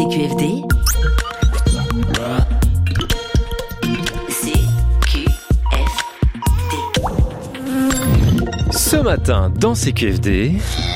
CQFD, Ce matin, dans CQFD...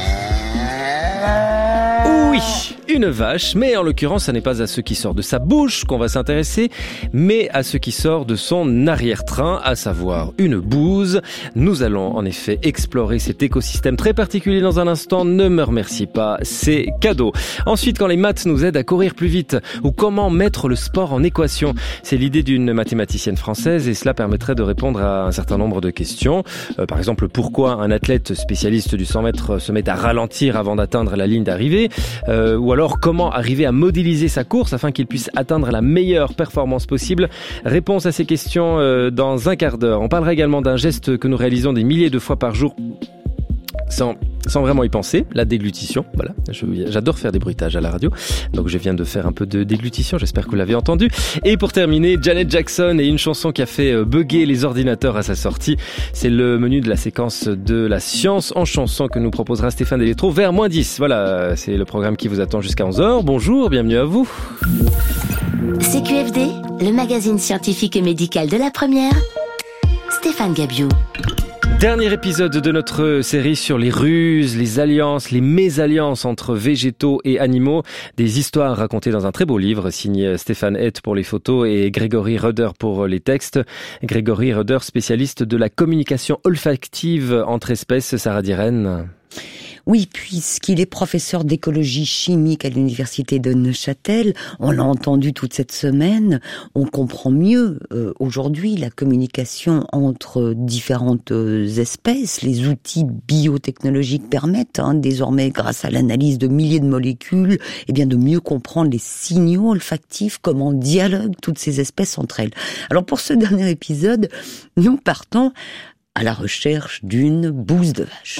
Oui, une vache, mais en l'occurrence, ça n'est pas à ce qui sort de sa bouche qu'on va s'intéresser, mais à ce qui sort de son arrière-train, à savoir une bouse. Nous allons en effet explorer cet écosystème très particulier dans un instant. Ne me remerciez pas, c'est cadeau. Ensuite, quand les maths nous aident à courir plus vite, ou comment mettre le sport en équation. C'est l'idée d'une mathématicienne française et cela permettrait de répondre à un certain nombre de questions. Par exemple, pourquoi un athlète spécialiste du 100 mètres se met à ralentir avant d'atteindre la ligne d'arrivée ? Ou alors comment arriver à modéliser sa course afin qu'il puisse atteindre la meilleure performance possible. Réponse à ces questions dans un quart d'heure. On parlera également d'un geste que nous réalisons des milliers de fois par jour sans vraiment y penser, la déglutition. Voilà, j'adore faire des bruitages à la radio, donc je viens de faire un peu de déglutition, j'espère que vous l'avez entendu. Et pour terminer, Janet Jackson et une chanson qui a fait bugger les ordinateurs à sa sortie. C'est le menu de la séquence de la science en chanson que nous proposera Stéphane Delétro vers -10. Voilà, c'est le programme qui vous attend jusqu'à 11h. Bonjour, bienvenue à vous. CQFD, le magazine scientifique et médical de la première, Stéphane Gabiou. Dernier épisode de notre série sur les ruses, les alliances, les mésalliances entre végétaux et animaux. Des histoires racontées dans un très beau livre signé Stéphane Hett pour les photos et Grégory Röder pour les textes. Grégory Röder, spécialiste de la communication olfactive entre espèces. Sarah Diren. Oui, puisqu'il est professeur d'écologie chimique à l'université de Neuchâtel, on l'a entendu toute cette semaine, on comprend mieux aujourd'hui la communication entre différentes espèces. Les outils biotechnologiques permettent désormais, grâce à l'analyse de milliers de molécules, de mieux comprendre les signaux olfactifs, comment dialoguent toutes ces espèces entre elles. Alors pour ce dernier épisode, nous partons à la recherche d'une bouse de vache.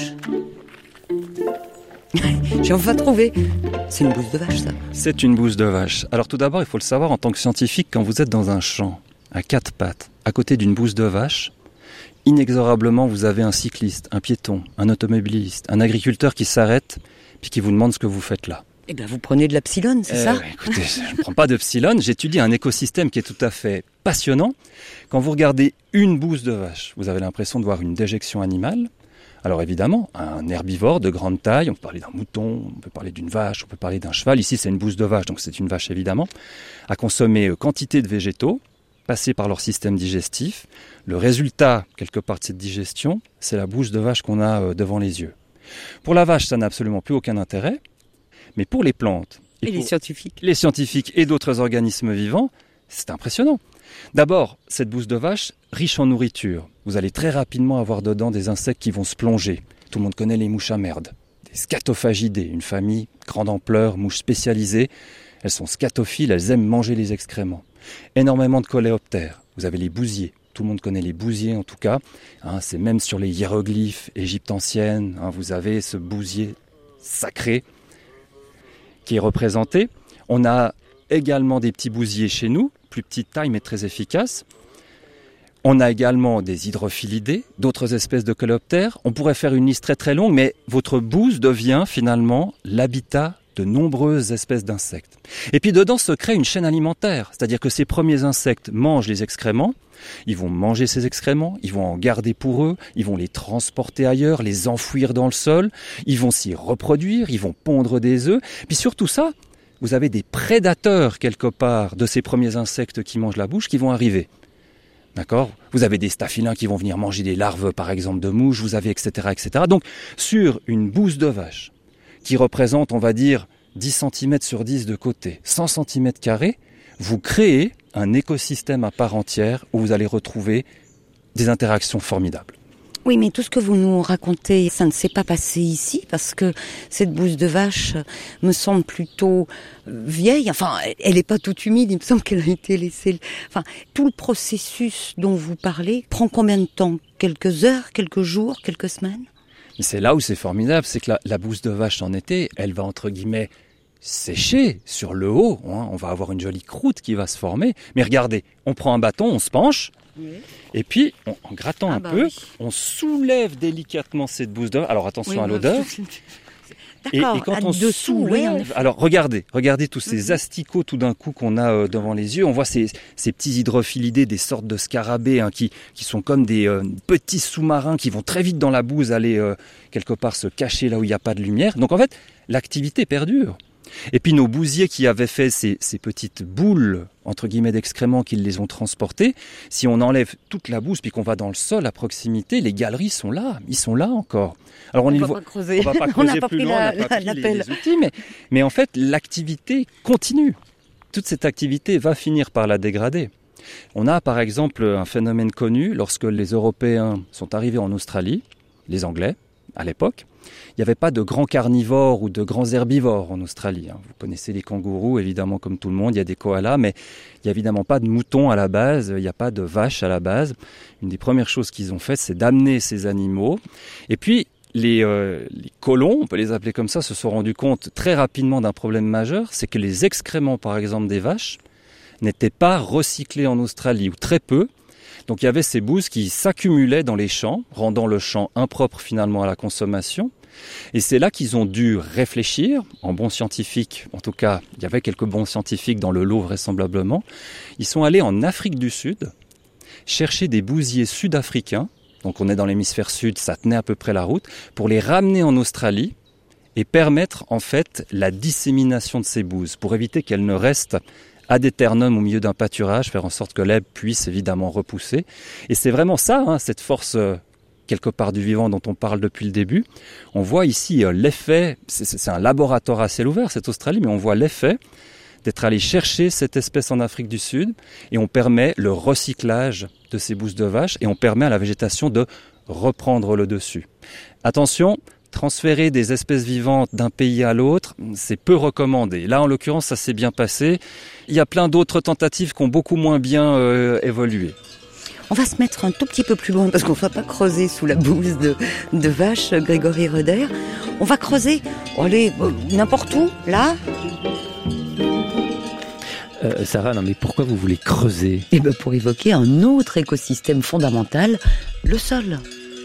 J'ai enfin trouvé. C'est une bouse de vache, ça. C'est une bouse de vache. Alors tout d'abord, il faut le savoir en tant que scientifique, quand vous êtes dans un champ, à quatre pattes, à côté d'une bouse de vache, inexorablement, vous avez un cycliste, un piéton, un automobiliste, un agriculteur qui s'arrête, puis qui vous demande ce que vous faites là. Vous prenez de la psilone, c'est ça ? Écoutez, je ne prends pas de psilone, j'étudie un écosystème qui est tout à fait passionnant. Quand vous regardez une bouse de vache, vous avez l'impression de voir une déjection animale. Alors évidemment, un herbivore de grande taille, on peut parler d'un mouton, on peut parler d'une vache, on peut parler d'un cheval. Ici, c'est une bouse de vache, donc c'est une vache évidemment, a consommé quantité de végétaux, passés par leur système digestif. Le résultat, quelque part, de cette digestion, c'est la bouse de vache qu'on a devant les yeux. Pour la vache, ça n'a absolument plus aucun intérêt, mais pour les plantes... Et les scientifiques. Les scientifiques et d'autres organismes vivants, c'est impressionnant. D'abord, cette bouse de vache, riche en nourriture. Vous allez très rapidement avoir dedans des insectes qui vont se plonger. Tout le monde connaît les mouches à merde. Des scatophagidés, une famille grande ampleur, mouches spécialisées. Elles sont scatophiles, elles aiment manger les excréments. Énormément de coléoptères. Vous avez les bousiers. Tout le monde connaît les bousiers en tout cas. C'est même sur les hiéroglyphes Égypte ancienne. Vous avez ce bousier sacré qui est représenté. On a également des petits bousiers chez nous, plus petite taille mais très efficaces. On a également des hydrophilidés, d'autres espèces de coléoptères. On pourrait faire une liste très très longue, mais votre bouse devient finalement l'habitat de nombreuses espèces d'insectes. Et puis dedans se crée une chaîne alimentaire, c'est-à-dire que ces premiers insectes mangent les excréments, ils vont manger ces excréments, ils vont en garder pour eux, ils vont les transporter ailleurs, les enfouir dans le sol, ils vont s'y reproduire, ils vont pondre des œufs. Puis surtout ça, vous avez des prédateurs quelque part de ces premiers insectes qui mangent la bouche qui vont arriver. D'accord ? Vous avez des staphylins qui vont venir manger des larves, par exemple, de mouches, vous avez etc., etc. Donc, sur une bouse de vache qui représente, on va dire, 10 cm sur 10 de côté, 100 cm², vous créez un écosystème à part entière où vous allez retrouver des interactions formidables. Oui, mais tout ce que vous nous racontez, ça ne s'est pas passé ici, parce que cette bouse de vache me semble plutôt vieille. Enfin, elle n'est pas toute humide, il me semble qu'elle a été laissée... Enfin, tout le processus dont vous parlez prend combien de temps ? Quelques heures, quelques jours, quelques semaines ? Et c'est là où c'est formidable, c'est que la bouse de vache en été, elle va entre guillemets sécher sur le haut. On va avoir une jolie croûte qui va se former. Mais regardez, on prend un bâton, on se penche, oui. Et puis en grattant peu, oui. On soulève délicatement cette bouse de vache. Alors attention à l'odeur. D'accord. Et quand on dessous, oui, en soulève, effet. alors regardez tous ces asticots tout d'un coup qu'on a devant les yeux. On voit ces petits hydrophilidés, des sortes de scarabées qui sont comme des petits sous-marins qui vont très vite dans la bouse aller quelque part se cacher là où il n'y a pas de lumière. Donc en fait, l'activité perdure. Et puis nos bousiers qui avaient fait ces petites boules, entre guillemets, d'excréments, qu'ils les ont transportées, si on enlève toute la bouse puis qu'on va dans le sol à proximité, les galeries sont là, ils sont là encore. Alors on va les voit, pas creuser. on va pas On n'a creuser pas plus pris loin, on n'a pas pris l'appel. les outils, mais en fait l'activité continue. Toute cette activité va finir par la dégrader. On a par exemple un phénomène connu lorsque les Européens sont arrivés en Australie, les Anglais à l'époque. Il n'y avait pas de grands carnivores ou de grands herbivores en Australie. Vous connaissez les kangourous, évidemment, comme tout le monde. Il y a des koalas, mais il n'y a évidemment pas de moutons à la base. Il n'y a pas de vaches à la base. Une des premières choses qu'ils ont faites, c'est d'amener ces animaux. Et puis, les colons, on peut les appeler comme ça, se sont rendus compte très rapidement d'un problème majeur. C'est que les excréments, par exemple, des vaches, n'étaient pas recyclés en Australie, ou très peu. Donc il y avait ces bouses qui s'accumulaient dans les champs, rendant le champ impropre finalement à la consommation. Et c'est là qu'ils ont dû réfléchir, en bons scientifiques, en tout cas il y avait quelques bons scientifiques dans le lot vraisemblablement. Ils sont allés en Afrique du Sud chercher des bousiers sud-africains, donc on est dans l'hémisphère sud, ça tenait à peu près la route, pour les ramener en Australie et permettre en fait la dissémination de ces bouses, pour éviter qu'elles ne restent ad aeternum au milieu d'un pâturage, faire en sorte que l'herbe puisse évidemment repousser. Et c'est vraiment ça, cette force quelque part du vivant dont on parle depuis le début. On voit ici l'effet, c'est un laboratoire à ciel ouvert cette Australie, mais on voit l'effet d'être allé chercher cette espèce en Afrique du Sud et on permet le recyclage de ces bouses de vache et on permet à la végétation de reprendre le dessus. Attention, transférer des espèces vivantes d'un pays à l'autre, c'est peu recommandé. Là, en l'occurrence, ça s'est bien passé. Il y a plein d'autres tentatives qui ont beaucoup moins bien évolué. On va se mettre un tout petit peu plus loin parce qu'on ne va pas creuser sous la bouse de vache, Grégory Reder. On va creuser, n'importe où, là. Sarah, non mais pourquoi vous voulez creuser ? Eh bien, pour évoquer un autre écosystème fondamental, le sol.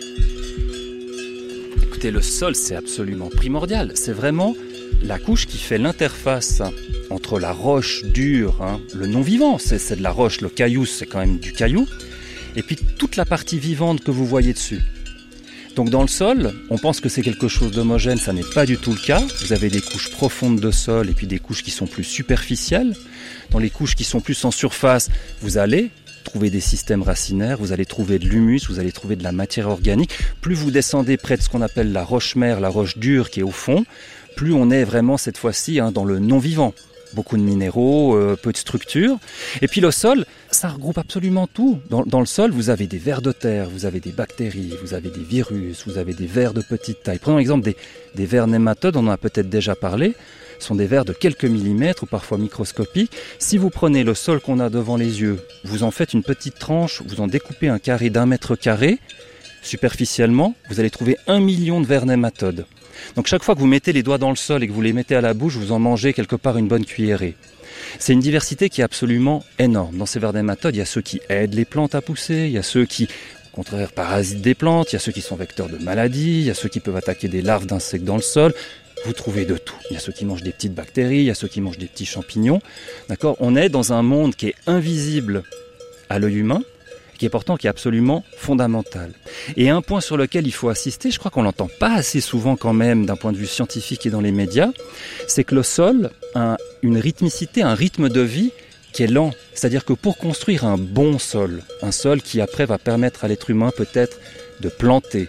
Écoutez, le sol, c'est absolument primordial. C'est vraiment la couche qui fait l'interface entre la roche dure, le non-vivant, c'est de la roche, le caillou, c'est quand même du caillou, et puis toute la partie vivante que vous voyez dessus. Donc dans le sol, on pense que c'est quelque chose d'homogène, ça n'est pas du tout le cas. Vous avez des couches profondes de sol et puis des couches qui sont plus superficielles. Dans les couches qui sont plus en surface, vous allez trouver des systèmes racinaires, vous allez trouver de l'humus, vous allez trouver de la matière organique. Plus vous descendez près de ce qu'on appelle la roche-mère, la roche dure qui est au fond, plus on est vraiment cette fois-ci dans le non-vivant. Beaucoup de minéraux, peu de structures. Et puis le sol, ça regroupe absolument tout. Dans le sol, vous avez des vers de terre, vous avez des bactéries, vous avez des virus, vous avez des vers de petite taille. Prenons l'exemple des vers nématodes, on en a peut-être déjà parlé. Ce sont des vers de quelques millimètres ou parfois microscopiques. Si vous prenez le sol qu'on a devant les yeux, vous en faites une petite tranche, vous en découpez un carré d'1 mètre carré, superficiellement, vous allez trouver 1 million de vers nématodes. Donc chaque fois que vous mettez les doigts dans le sol et que vous les mettez à la bouche, vous en mangez quelque part une bonne cuillerée. C'est une diversité qui est absolument énorme. Dans ces vers nématodes, il y a ceux qui aident les plantes à pousser, il y a ceux qui, au contraire, parasitent des plantes, il y a ceux qui sont vecteurs de maladies, il y a ceux qui peuvent attaquer des larves d'insectes dans le sol. Vous trouvez de tout. Il y a ceux qui mangent des petites bactéries, il y a ceux qui mangent des petits champignons. D'accord ? On est dans un monde qui est invisible à l'œil humain, qui est absolument fondamental. Et un point sur lequel il faut assister, je crois qu'on l'entend pas assez souvent quand même d'un point de vue scientifique et dans les médias, c'est que le sol a une rythmicité, un rythme de vie qui est lent. C'est-à-dire que pour construire un bon sol, un sol qui après va permettre à l'être humain peut-être de planter,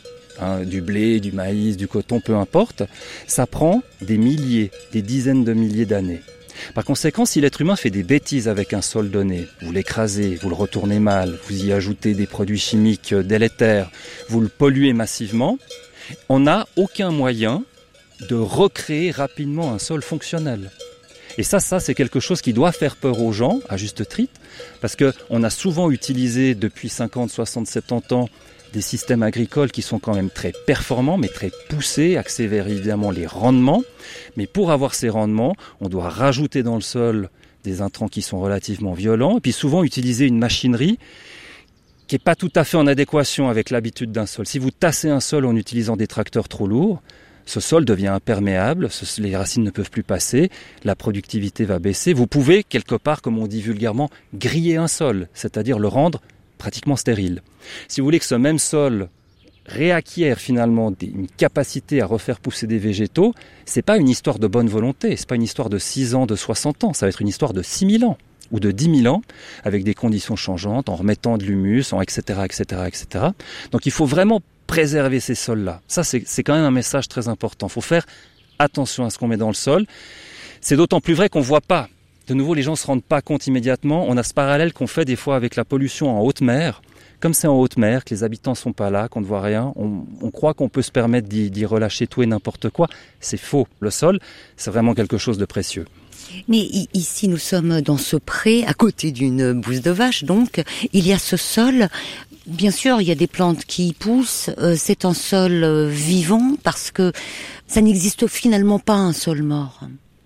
du blé, du maïs, du coton, peu importe, ça prend des milliers, des dizaines de milliers d'années. Par conséquent, si l'être humain fait des bêtises avec un sol donné, vous l'écrasez, vous le retournez mal, vous y ajoutez des produits chimiques délétères, vous le polluez massivement, on n'a aucun moyen de recréer rapidement un sol fonctionnel. Et ça c'est quelque chose qui doit faire peur aux gens, à juste titre, parce qu'on a souvent utilisé depuis 50, 60, 70 ans des systèmes agricoles qui sont quand même très performants, mais très poussés, axés vers évidemment les rendements. Mais pour avoir ces rendements, on doit rajouter dans le sol des intrants qui sont relativement violents, et puis souvent utiliser une machinerie qui n'est pas tout à fait en adéquation avec l'habitude d'un sol. Si vous tassez un sol en utilisant des tracteurs trop lourds, Ce sol devient imperméable, les racines ne peuvent plus passer, la productivité va baisser. Vous pouvez, quelque part, comme on dit vulgairement, griller un sol, c'est-à-dire le rendre pratiquement stérile. Si vous voulez que ce même sol réacquiert finalement une capacité à refaire pousser des végétaux, c'est pas une histoire de bonne volonté, c'est pas une histoire de 6 ans, de 60 ans, ça va être une histoire de 6 000 ans ou de 10 000 ans, avec des conditions changeantes, en remettant de l'humus, etc., etc., etc. Donc il faut vraiment préserver ces sols-là. Ça, c'est quand même un message très important. Il faut faire attention à ce qu'on met dans le sol. C'est d'autant plus vrai qu'on ne voit pas. De nouveau, les gens ne se rendent pas compte immédiatement. On a ce parallèle qu'on fait des fois avec la pollution en haute mer. Comme c'est en haute mer, que les habitants ne sont pas là, qu'on ne voit rien, on croit qu'on peut se permettre d'y relâcher tout et n'importe quoi. C'est faux. Le sol, c'est vraiment quelque chose de précieux. Mais ici, nous sommes dans ce pré, à côté d'une bouse de vache, donc il y a ce sol. Bien sûr, il y a des plantes qui y poussent. C'est un sol vivant parce que ça n'existe finalement pas un sol mort.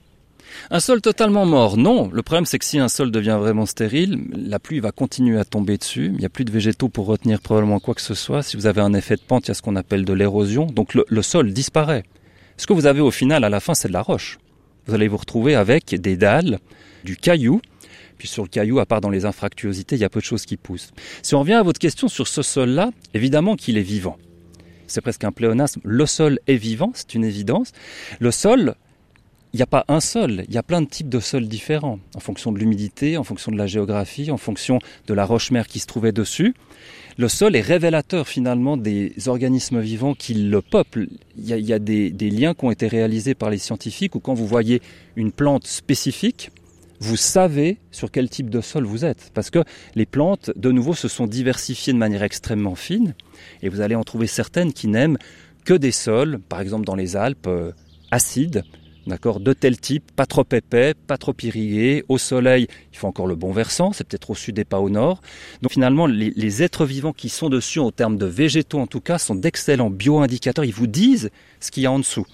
Un sol totalement mort, non. Le problème, c'est que si un sol devient vraiment stérile, la pluie va continuer à tomber dessus. Il n'y a plus de végétaux pour retenir probablement quoi que ce soit. Si vous avez un effet de pente, il y a ce qu'on appelle de l'érosion. Donc le sol disparaît. Ce que vous avez au final, à la fin, c'est de la roche. Vous allez vous retrouver avec des dalles, du caillou. Puis sur le caillou, à part dans les infractuosités, il y a peu de choses qui poussent. Si on revient à votre question sur ce sol-là, évidemment qu'il est vivant. C'est presque un pléonasme. Le sol est vivant, c'est une évidence. Le sol, il n'y a pas un sol, il y a plein de types de sols différents, en fonction de l'humidité, en fonction de la géographie, en fonction de la roche-mère qui se trouvait dessus. Le sol est révélateur finalement des organismes vivants qui le peuplent. Il y a des liens qui ont été réalisés par les scientifiques où quand vous voyez une plante spécifique, vous savez sur quel type de sol vous êtes. Parce que les plantes, de nouveau, se sont diversifiées de manière extrêmement fine et vous allez en trouver certaines qui n'aiment que des sols, par exemple dans les Alpes, acides, d'accord, de tel type, pas trop épais, pas trop irrigué, au soleil, il faut encore le bon versant, c'est peut-être au sud et pas au nord. Donc finalement, les êtres vivants qui sont dessus, en termes de végétaux en tout cas, sont d'excellents bio-indicateurs, ils vous disent ce qu'il y a en dessous.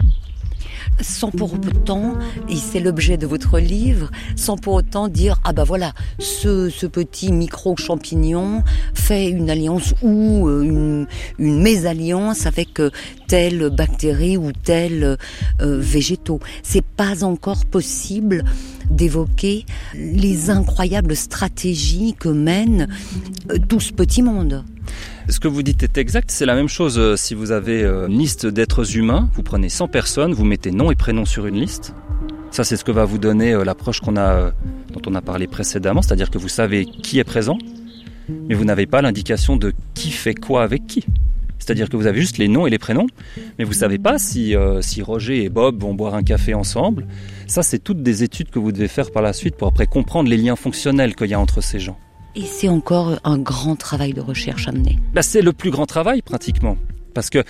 Sans pour autant, et c'est l'objet de votre livre, sans pour autant dire « Ah bah voilà, ce petit micro-champignon fait une alliance ou une mésalliance avec telle bactérie ou tel végétaux ». C'est pas encore possible d'évoquer les incroyables stratégies que mène tout ce petit monde. Ce que vous dites est exact, c'est la même chose si vous avez une liste d'êtres humains, vous prenez 100 personnes, vous mettez nom et prénom sur une liste. Ça, c'est ce que va vous donner l'approche dont on a parlé précédemment, c'est-à-dire que vous savez qui est présent, mais vous n'avez pas l'indication de qui fait quoi avec qui. C'est-à-dire que vous avez juste les noms et les prénoms, mais vous ne savez pas si Roger et Bob vont boire un café ensemble. Ça, c'est toutes des études que vous devez faire par la suite pour après comprendre les liens fonctionnels qu'il y a entre ces gens. Et c'est encore un grand travail de recherche à mener. C'est le plus grand travail pratiquement, parce que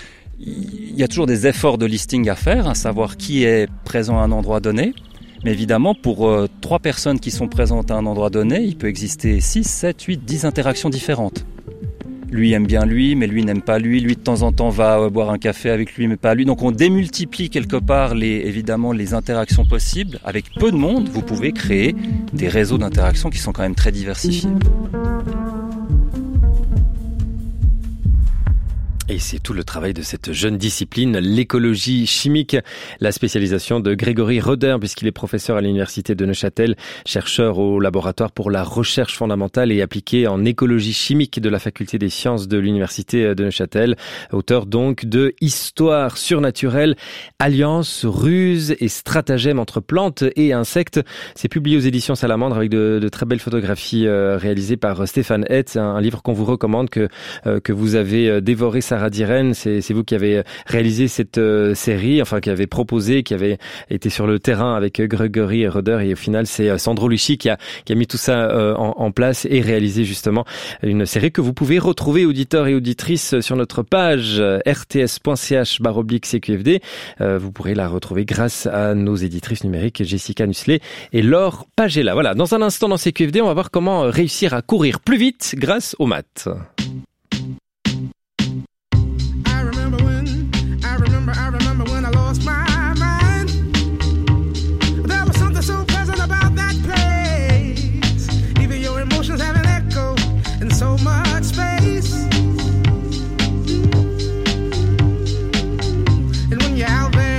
il y a toujours des efforts de listing à faire, à savoir qui est présent à un endroit donné. Mais évidemment, pour 3 personnes qui sont présentes à un endroit donné, il peut exister 6, 7, 8, 10 interactions différentes. Lui aime bien lui, mais lui n'aime pas lui. Lui, de temps en temps, va boire un café avec lui, mais pas lui. Donc on démultiplie quelque part évidemment les interactions possibles. Avec peu de monde, vous pouvez créer des réseaux d'interactions qui sont quand même très diversifiés. Et c'est tout le travail de cette jeune discipline, l'écologie chimique, la spécialisation de Grégory Roeder, puisqu'il est professeur à l'université de Neuchâtel, chercheur au laboratoire pour la recherche fondamentale et appliquée en écologie chimique de la faculté des sciences de l'université de Neuchâtel, auteur donc de Histoire surnaturelle, alliance, ruse et stratagème entre plantes et insectes. C'est publié aux éditions Salamandre avec de très belles photographies réalisées par Stéphane Hetz, un livre qu'on vous recommande, que vous avez dévoré. Sarah Diren, c'est vous qui avez réalisé cette série, enfin qui avez proposé, qui avez été sur le terrain avec Grégory Roeder, et au final c'est Sandro Lucci qui a mis tout ça en place et réalisé justement une série que vous pouvez retrouver, auditeurs et auditrices, sur notre page rts.ch/CQFD. Vous pourrez la retrouver grâce à nos éditrices numériques Jessica Nusselet et Laure Pagella. Voilà, dans un instant dans CQFD, on va voir comment réussir à courir plus vite grâce aux maths. And when you're out there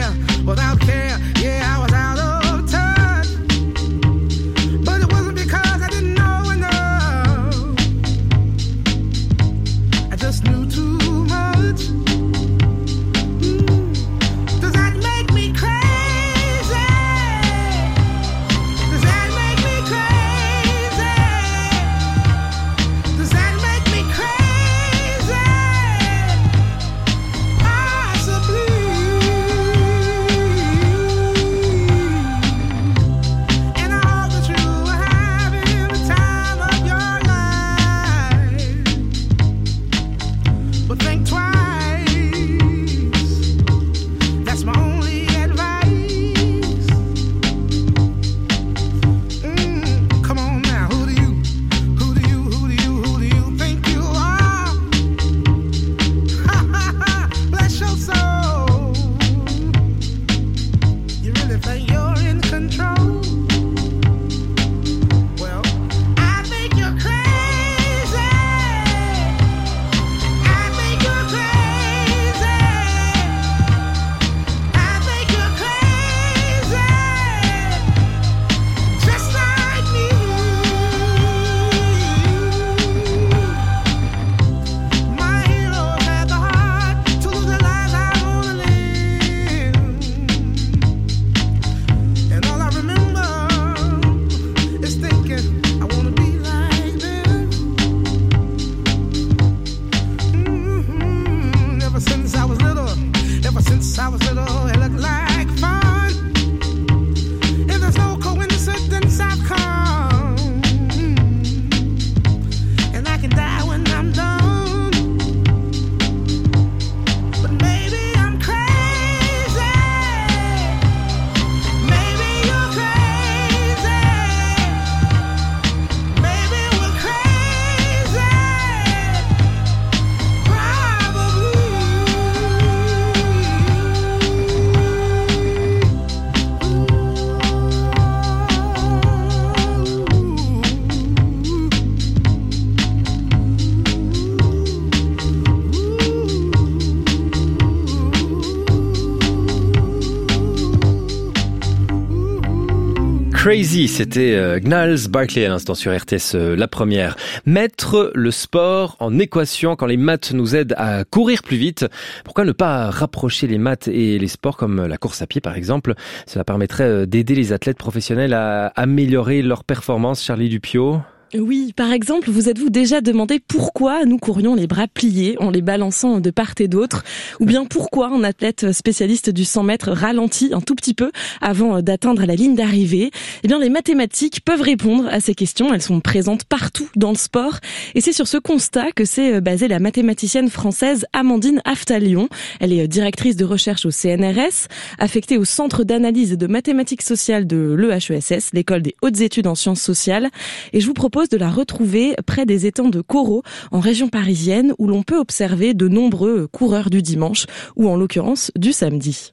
Crazy, c'était Gnarls Barkley à l'instant sur RTS La Première. Mettre le sport en équation quand les maths nous aident à courir plus vite. Pourquoi ne pas rapprocher les maths et les sports comme la course à pied par exemple? Cela permettrait d'aider les athlètes professionnels à améliorer leur performance. Charlie Dupiot. Oui, par exemple, vous êtes-vous déjà demandé pourquoi nous courions les bras pliés en les balançant de part et d'autre? Ou bien pourquoi un athlète spécialiste du 100 mètres ralentit un tout petit peu avant d'atteindre la ligne d'arrivée? Eh bien, les mathématiques peuvent répondre à ces questions. Elles sont présentes partout dans le sport. Et c'est sur ce constat que s'est basée la mathématicienne française Amandine Aftalion. Elle est directrice de recherche au CNRS, affectée au Centre d'analyse et de mathématiques sociales de l'EHESS, l'école des hautes études en sciences sociales. Et je vous propose de la retrouver près des étangs de Corot, en région parisienne, où l'on peut observer de nombreux coureurs du dimanche, ou en l'occurrence du samedi.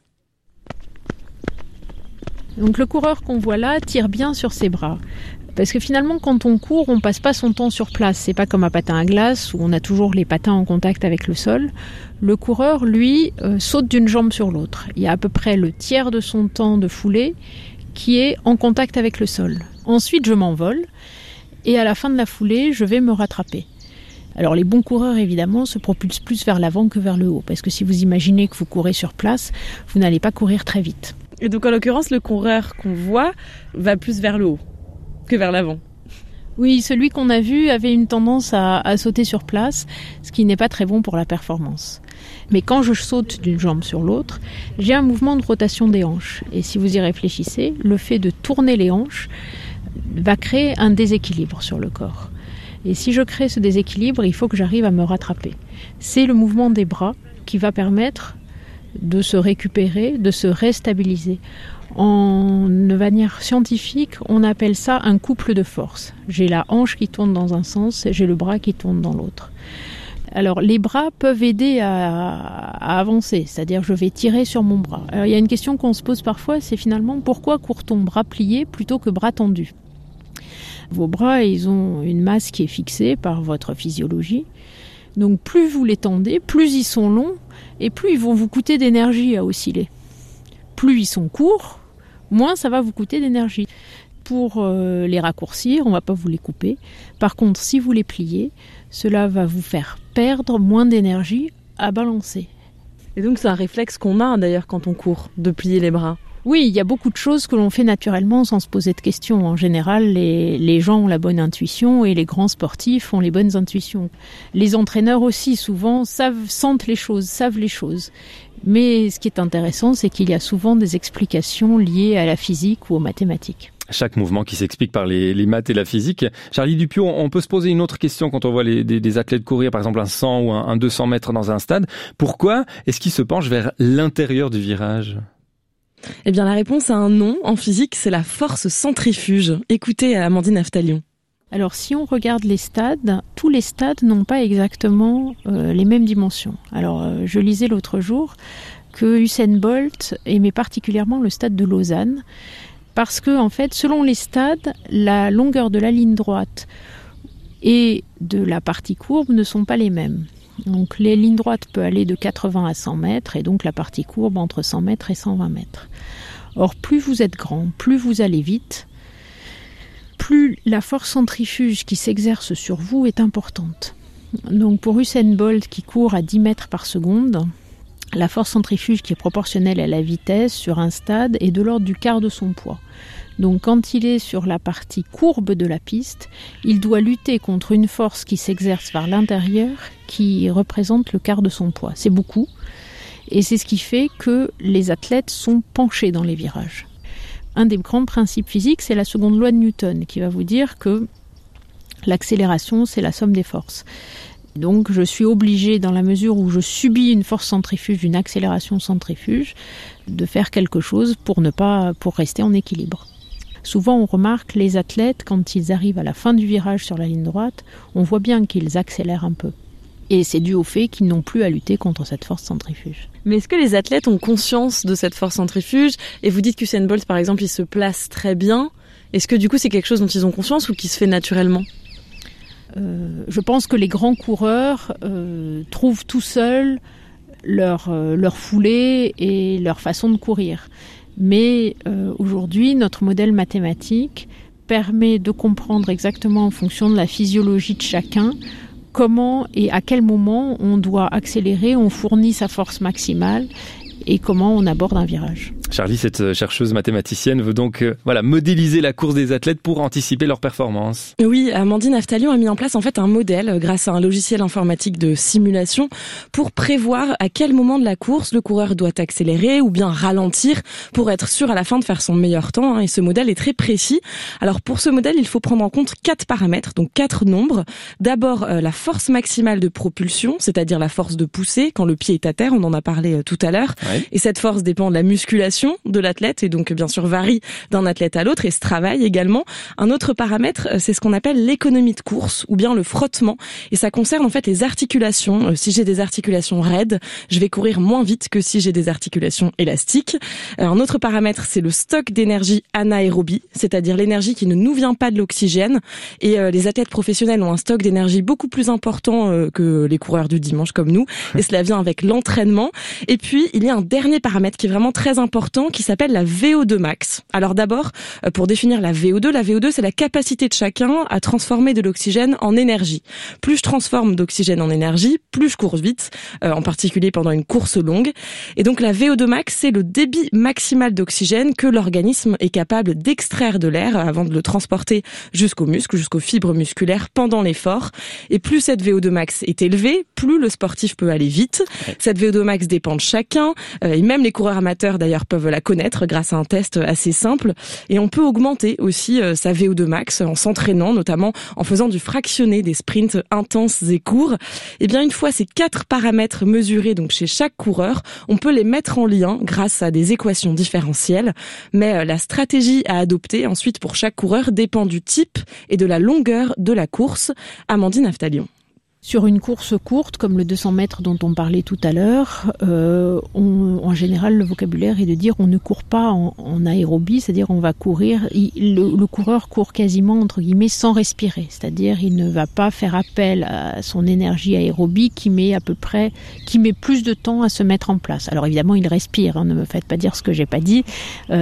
Donc le coureur qu'on voit là tire bien sur ses bras. Parce que finalement, quand on court, on passe pas son temps sur place. C'est pas comme un patin à glace où on a toujours les patins en contact avec le sol. Le coureur, lui, saute d'une jambe sur l'autre. Il y a à peu près le tiers de son temps de foulée qui est en contact avec le sol. Ensuite, je m'envole. Et à la fin de la foulée, je vais me rattraper. Alors les bons coureurs, évidemment, se propulsent plus vers l'avant que vers le haut. Parce que si vous imaginez que vous courez sur place, vous n'allez pas courir très vite. Et donc en l'occurrence, le coureur qu'on voit va plus vers le haut que vers l'avant. Oui, celui qu'on a vu avait une tendance à sauter sur place, ce qui n'est pas très bon pour la performance. Mais quand je saute d'une jambe sur l'autre, j'ai un mouvement de rotation des hanches. Et si vous y réfléchissez, le fait de tourner les hanches va créer un déséquilibre sur le corps. Et si je crée ce déséquilibre, il faut que j'arrive à me rattraper. C'est le mouvement des bras qui va permettre de se récupérer, de se restabiliser. En manière scientifique, on appelle ça un couple de force. J'ai la hanche qui tourne dans un sens et j'ai le bras qui tourne dans l'autre. Alors les bras peuvent aider à avancer, c'est-à-dire je vais tirer sur mon bras. Alors il y a une question qu'on se pose parfois, c'est finalement pourquoi court-on bras pliés plutôt que bras tendus? Vos bras, ils ont une masse qui est fixée par votre physiologie. Donc plus vous les tendez, plus ils sont longs et plus ils vont vous coûter d'énergie à osciller. Plus ils sont courts, moins ça va vous coûter d'énergie. Pour les raccourcir, on ne va pas vous les couper. Par contre, si vous les pliez, cela va vous faire perdre moins d'énergie à balancer. Et donc c'est un réflexe qu'on a d'ailleurs quand on court, de plier les bras. Oui, il y a beaucoup de choses que l'on fait naturellement sans se poser de questions. En général, les gens ont la bonne intuition et les grands sportifs ont les bonnes intuitions. Les entraîneurs aussi, souvent, sentent les choses, savent les choses. Mais ce qui est intéressant, c'est qu'il y a souvent des explications liées à la physique ou aux mathématiques. Chaque mouvement qui s'explique par les maths et la physique. Charlie Dupiot, on peut se poser une autre question quand on voit des athlètes courir, par exemple un 100 ou un 200 mètres dans un stade. Pourquoi est-ce qu'ils se penchent vers l'intérieur du virage ? Eh bien, la réponse a un nom en physique, c'est la force centrifuge. Écoutez Amandine Aftalion. Alors, si on regarde les stades, tous les stades n'ont pas exactement les mêmes dimensions. Alors, je lisais l'autre jour, que Usain Bolt aimait particulièrement le stade de Lausanne, parce que en fait, selon les stades, la longueur de la ligne droite et de la partie courbe ne sont pas les mêmes. Donc les lignes droites peuvent aller de 80 à 100 mètres et donc la partie courbe entre 100 mètres et 120 mètres. Or, plus vous êtes grand, plus vous allez vite, plus la force centrifuge qui s'exerce sur vous est importante. Donc pour Usain Bolt qui court à 10 mètres par seconde, la force centrifuge qui est proportionnelle à la vitesse sur un stade est de l'ordre du quart de son poids. Donc quand il est sur la partie courbe de la piste, il doit lutter contre une force qui s'exerce vers l'intérieur qui représente le quart de son poids. C'est beaucoup. Et c'est ce qui fait que les athlètes sont penchés dans les virages. Un des grands principes physiques, c'est la seconde loi de Newton, qui va vous dire que l'accélération, c'est la somme des forces. Donc je suis obligée, dans la mesure où je subis une force centrifuge, une accélération centrifuge, de faire quelque chose pour rester en équilibre. Souvent on remarque les athlètes, quand ils arrivent à la fin du virage sur la ligne droite, on voit bien qu'ils accélèrent un peu. Et c'est dû au fait qu'ils n'ont plus à lutter contre cette force centrifuge. Mais est-ce que les athlètes ont conscience de cette force centrifuge ? Et vous dites qu'Usain Bolt, par exemple, il se place très bien. Est-ce que du coup c'est quelque chose dont ils ont conscience ou qui se fait naturellement ? Je pense que les grands coureurs trouvent tout seuls leur foulée et leur façon de courir. Mais aujourd'hui, notre modèle mathématique permet de comprendre exactement en fonction de la physiologie de chacun comment et à quel moment on doit accélérer, on fournit sa force maximale et comment on aborde un virage. Charlie, cette chercheuse mathématicienne, veut donc modéliser la course des athlètes pour anticiper leur performance. Oui, Amandine Aftalion a mis en place en fait un modèle grâce à un logiciel informatique de simulation pour prévoir à quel moment de la course le coureur doit accélérer ou bien ralentir pour être sûr à la fin de faire son meilleur temps. Et ce modèle est très précis. Alors pour ce modèle, il faut prendre en compte 4 paramètres, donc 4 nombres. D'abord, la force maximale de propulsion, c'est-à-dire la force de poussée quand le pied est à terre, on en a parlé tout à l'heure. Ouais. Et cette force dépend de la musculation de l'athlète et donc bien sûr varie d'un athlète à l'autre et se travaille également. Un autre paramètre, c'est ce qu'on appelle l'économie de course ou bien le frottement et ça concerne en fait les articulations. Si j'ai des articulations raides, je vais courir moins vite que si j'ai des articulations élastiques. Un autre paramètre, c'est le stock d'énergie anaérobie, c'est-à-dire l'énergie qui ne nous vient pas de l'oxygène et les athlètes professionnels ont un stock d'énergie beaucoup plus important que les coureurs du dimanche comme nous et cela vient avec l'entraînement. Et puis il y a un dernier paramètre qui est vraiment très important qui s'appelle la VO2 max. Alors d'abord, pour définir la VO2 c'est la capacité de chacun à transformer de l'oxygène en énergie. Plus je transforme d'oxygène en énergie, plus je cours vite, en particulier pendant une course longue. Et donc la VO2 max, c'est le débit maximal d'oxygène que l'organisme est capable d'extraire de l'air avant de le transporter jusqu'aux muscles, jusqu'aux fibres musculaires pendant l'effort. Et plus cette VO2 max est élevée, plus le sportif peut aller vite. Cette VO2 max dépend de chacun, et même les coureurs amateurs d'ailleurs peuvent la connaître grâce à un test assez simple. Et on peut augmenter aussi sa VO2 max en s'entraînant, notamment en faisant du fractionné, des sprints intenses et courts. Et bien une fois ces 4 paramètres mesurés donc chez chaque coureur, on peut les mettre en lien grâce à des équations différentielles. Mais la stratégie à adopter ensuite pour chaque coureur dépend du type et de la longueur de la course. Amandine Aftalion. Sur une course courte, comme le 200 mètres dont on parlait tout à l'heure, en général, le vocabulaire est de dire on ne court pas en aérobie, c'est-à-dire on va courir, le coureur court quasiment, entre guillemets, sans respirer, c'est-à-dire il ne va pas faire appel à son énergie aérobie qui met plus de temps à se mettre en place. Alors évidemment, il respire, ne me faites pas dire ce que j'ai pas dit, il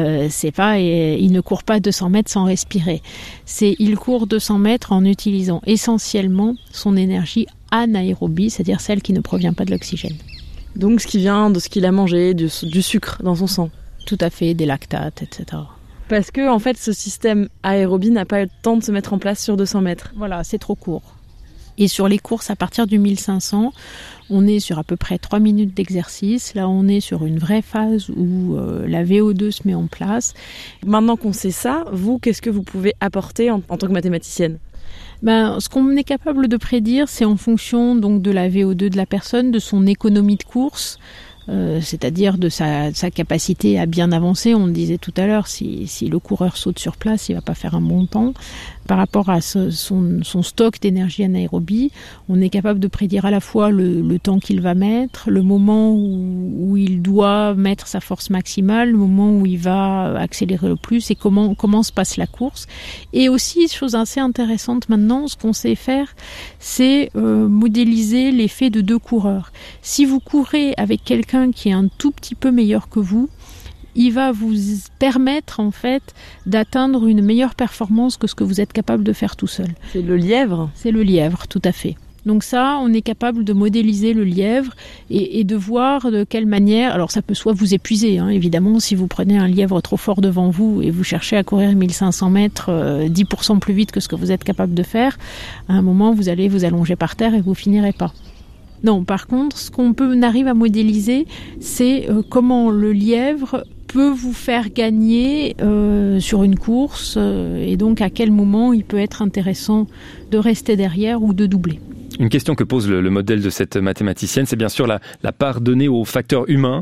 ne court pas 200 mètres sans respirer. Il court 200 mètres en utilisant essentiellement son énergie anaérobie, c'est-à-dire celle qui ne provient pas de l'oxygène. Donc ce qui vient de ce qu'il a mangé, du sucre dans son sang. Tout à fait, des lactates, etc. Parce que en fait, ce système aérobie n'a pas eu le temps de se mettre en place sur 200 mètres. Voilà, c'est trop court. Et sur les courses à partir du 1500, on est sur à peu près 3 minutes d'exercice. Là, on est sur une vraie phase où la VO2 se met en place. Maintenant qu'on sait ça, vous, qu'est-ce que vous pouvez apporter en tant que mathématicienne ? Ce qu'on est capable de prédire, c'est en fonction donc de la VO2 de la personne, de son économie de course, c'est-à-dire de sa capacité à bien avancer. On le disait tout à l'heure, si le coureur saute sur place, il va pas faire un bon temps. Par rapport à son stock d'énergie anaérobie, on est capable de prédire à la fois le temps qu'il va mettre, le moment où il doit mettre sa force maximale, le moment où il va accélérer le plus et comment se passe la course. Et aussi, chose assez intéressante maintenant, ce qu'on sait faire, c'est modéliser l'effet de 2 coureurs. Si vous courez avec quelqu'un qui est un tout petit peu meilleur que vous, il va vous permettre en fait d'atteindre une meilleure performance que ce que vous êtes capable de faire tout seul. C'est le lièvre ? C'est le lièvre, tout à fait. Donc ça, on est capable de modéliser le lièvre et de voir de quelle manière... Alors ça peut soit vous épuiser, évidemment, si vous prenez un lièvre trop fort devant vous et vous cherchez à courir 1500 mètres 10% plus vite que ce que vous êtes capable de faire, à un moment, vous allez vous allonger par terre et vous finirez pas. Non, par contre, ce qu'on arrive à modéliser, c'est comment le lièvre peut vous faire gagner sur une course et donc à quel moment il peut être intéressant de rester derrière ou de doubler. Une question que pose le modèle de cette mathématicienne, c'est bien sûr la part donnée au facteur humain.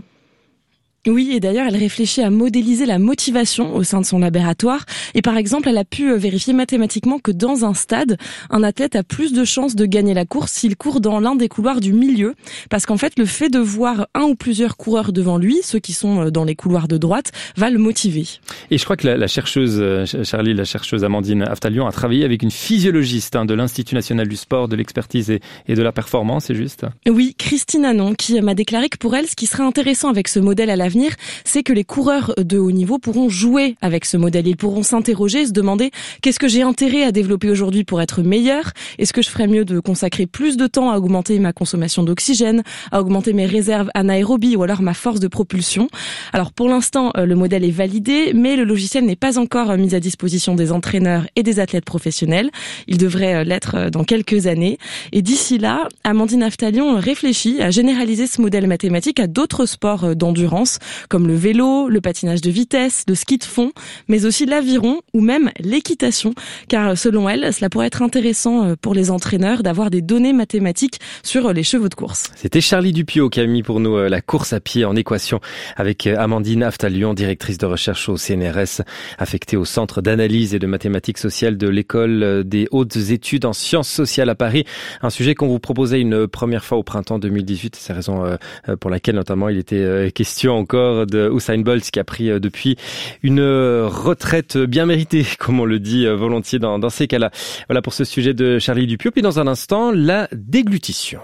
Oui, et d'ailleurs, elle réfléchit à modéliser la motivation au sein de son laboratoire. Et par exemple, elle a pu vérifier mathématiquement que dans un stade, un athlète a plus de chances de gagner la course s'il court dans l'un des couloirs du milieu. Parce qu'en fait, le fait de voir un ou plusieurs coureurs devant lui, ceux qui sont dans les couloirs de droite, va le motiver. Et je crois que la chercheuse, Charlie, la chercheuse Amandine Aftalion a travaillé avec une physiologiste de l'Institut national du sport, de l'expertise et de la performance, c'est juste ? Oui, Christine Anon, qui m'a déclaré que pour elle, ce qui serait intéressant avec ce modèle à l'avenir, c'est que les coureurs de haut niveau pourront jouer avec ce modèle. Ils pourront s'interroger, se demander qu'est-ce que j'ai intérêt à développer aujourd'hui pour être meilleur ? Est-ce que je ferais mieux de consacrer plus de temps à augmenter ma consommation d'oxygène, à augmenter mes réserves anaérobies ou alors ma force de propulsion ? Alors pour l'instant, le modèle est validé, mais le logiciel n'est pas encore mis à disposition des entraîneurs et des athlètes professionnels. Il devrait l'être dans quelques années. Et d'ici là, Amandine Aftalion réfléchit à généraliser ce modèle mathématique à d'autres sports d'endurance, comme le vélo, le patinage de vitesse, le ski de fond, mais aussi l'aviron ou même l'équitation, car selon elle, cela pourrait être intéressant pour les entraîneurs d'avoir des données mathématiques sur les chevaux de course. C'était Charlie Dupiot qui a mis pour nous la course à pied en équation avec Amandine Aftalion, directrice de recherche au CNRS, affectée au Centre d'analyse et de mathématiques sociales de l'École des hautes études en sciences sociales à Paris. Un sujet qu'on vous proposait une première fois au printemps 2018. C'est la raison pour laquelle notamment il était question encore de Usain Bolt qui a pris depuis une retraite bien méritée, comme on le dit volontiers dans ces cas-là. Voilà pour ce sujet de Charlie Dupiot. Puis dans un instant, la déglutition.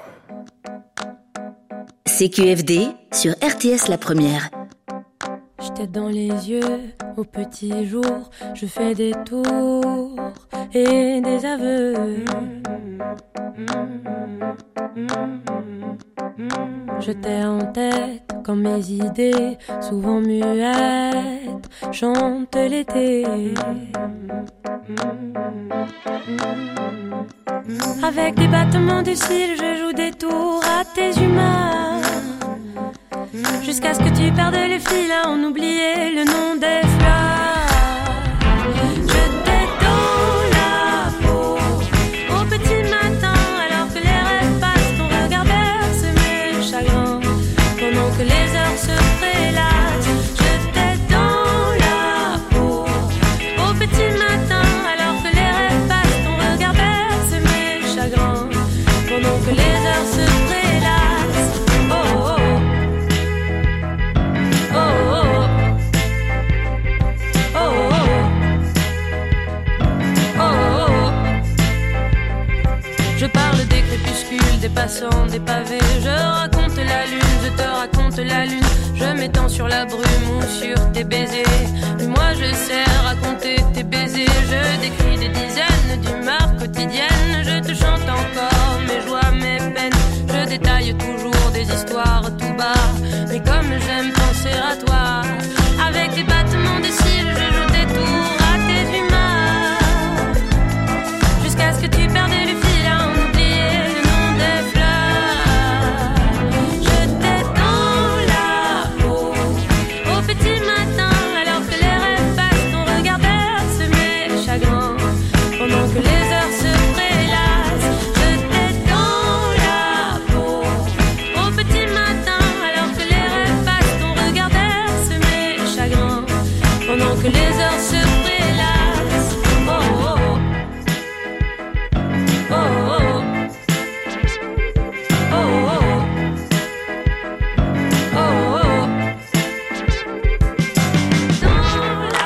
CQFD sur RTS La Première. Je t'aide dans les yeux au petit jour, je fais des tours et des aveux. Je t'ai en tête quand mes idées, souvent muettes, chantent l'été. Avec des battements de cils, je joue des tours à tes humeurs. Jusqu'à ce que tu perdes les fils à en oublier le nom des fleurs. Je t'ai dans la peau au petit matin, alors que les rêves passent, ton regard berce mes chagrins. Pendant que les heures se prélassent, je t'ai dans la peau au petit matin, alors que les rêves passent, ton regard berce mes chagrins. Pendant que les heures se prélassent, oh oh oh. Je parle des crépuscules, des passants, des pavés. Je raconte la lune, je te raconte la lune. Je m'étends sur la brume ou sur tes baisers. Et moi je sais raconter tes baisers. Je décris des dizaines d'humeurs quotidiennes. Je te chante encore mes joies, mes peines. Je détaille toujours des histoires tout bas. Mais comme j'aime penser à toi, avec des battements de cils, je joue des tours à tes humeurs. Jusqu'à ce que tu perdes le fil à en oublier le nom des fleurs. Je t'ai dans la peau au petit matin, alors que les rêves passent, ton regard berce mes chagrins. Pendant que les heures se prélassent, je les heures se prélassent. Oh oh oh. Oh oh oh. Oh oh oh. Oh oh oh. Dans la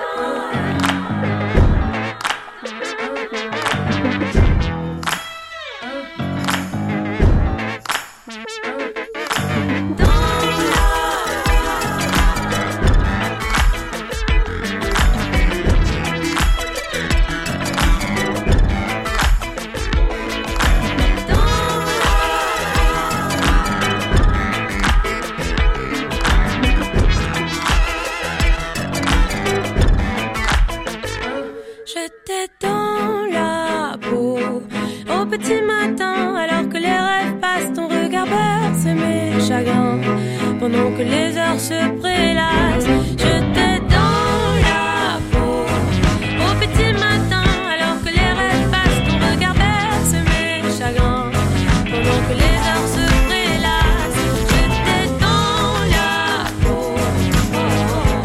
j'étais dans la peau au petit matin, alors que les rêves passent, ton regard berce mes chagrins, pendant que les heures se prélassent. J'étais dans la peau au petit matin, alors que les rêves passent, ton regard berce mes chagrins, pendant que les heures se prélassent. J'étais dans la peau. Oh, oh,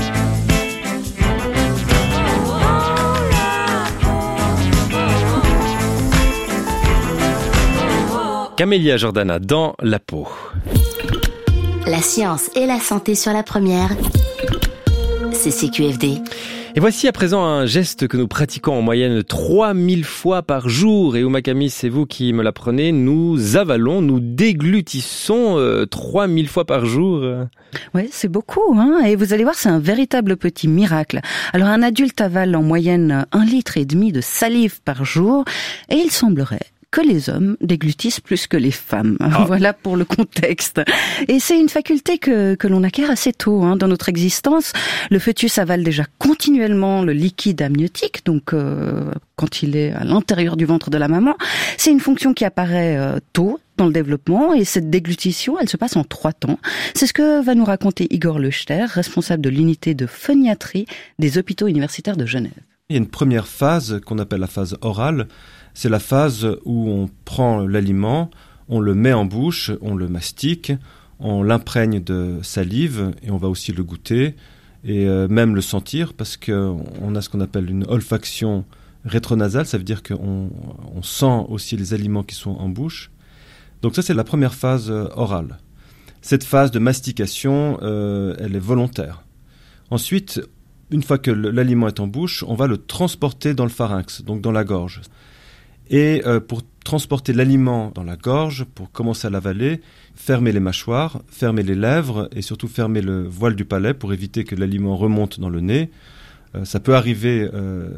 oh. Dans la peau. Camélia Jordana dans la peau. La science et la santé sur la première. C'est CQFD. Et voici à présent un geste que nous pratiquons en moyenne 3000 fois par jour. Et Ouma Camille, c'est vous qui me l'apprenez. Nous avalons, nous déglutissons 3000 fois par jour. Oui, c'est beaucoup, hein. Et vous allez voir, c'est un véritable petit miracle. Alors, un adulte avale en moyenne 1,5 litre de salive par jour. Et il semblerait que les hommes déglutissent plus que les femmes. Ah. Voilà pour le contexte. Et c'est une faculté que l'on acquiert assez tôt, hein. Dans notre existence, le fœtus avale déjà continuellement le liquide amniotique, donc quand il est à l'intérieur du ventre de la maman. C'est une fonction qui apparaît tôt dans le développement, et cette déglutition, elle se passe en 3 temps. C'est ce que va nous raconter Igor Lechter, responsable de l'unité de phoniatrie des hôpitaux universitaires de Genève. Il y a une première phase qu'on appelle la phase orale. C'est la phase où on prend l'aliment, on le met en bouche, on le mastique, on l'imprègne de salive et on va aussi le goûter et même le sentir, parce qu'on a ce qu'on appelle une olfaction rétronasale, ça veut dire qu'on sent aussi les aliments qui sont en bouche. Donc ça, c'est la première phase orale. Cette phase de mastication, elle est volontaire. Ensuite, une fois que l'aliment est en bouche, on va le transporter dans le pharynx, donc dans la gorge. Et pour transporter l'aliment dans la gorge, pour commencer à l'avaler, fermer les mâchoires, fermer les lèvres et surtout fermer le voile du palais pour éviter que l'aliment remonte dans le nez. Ça peut arriver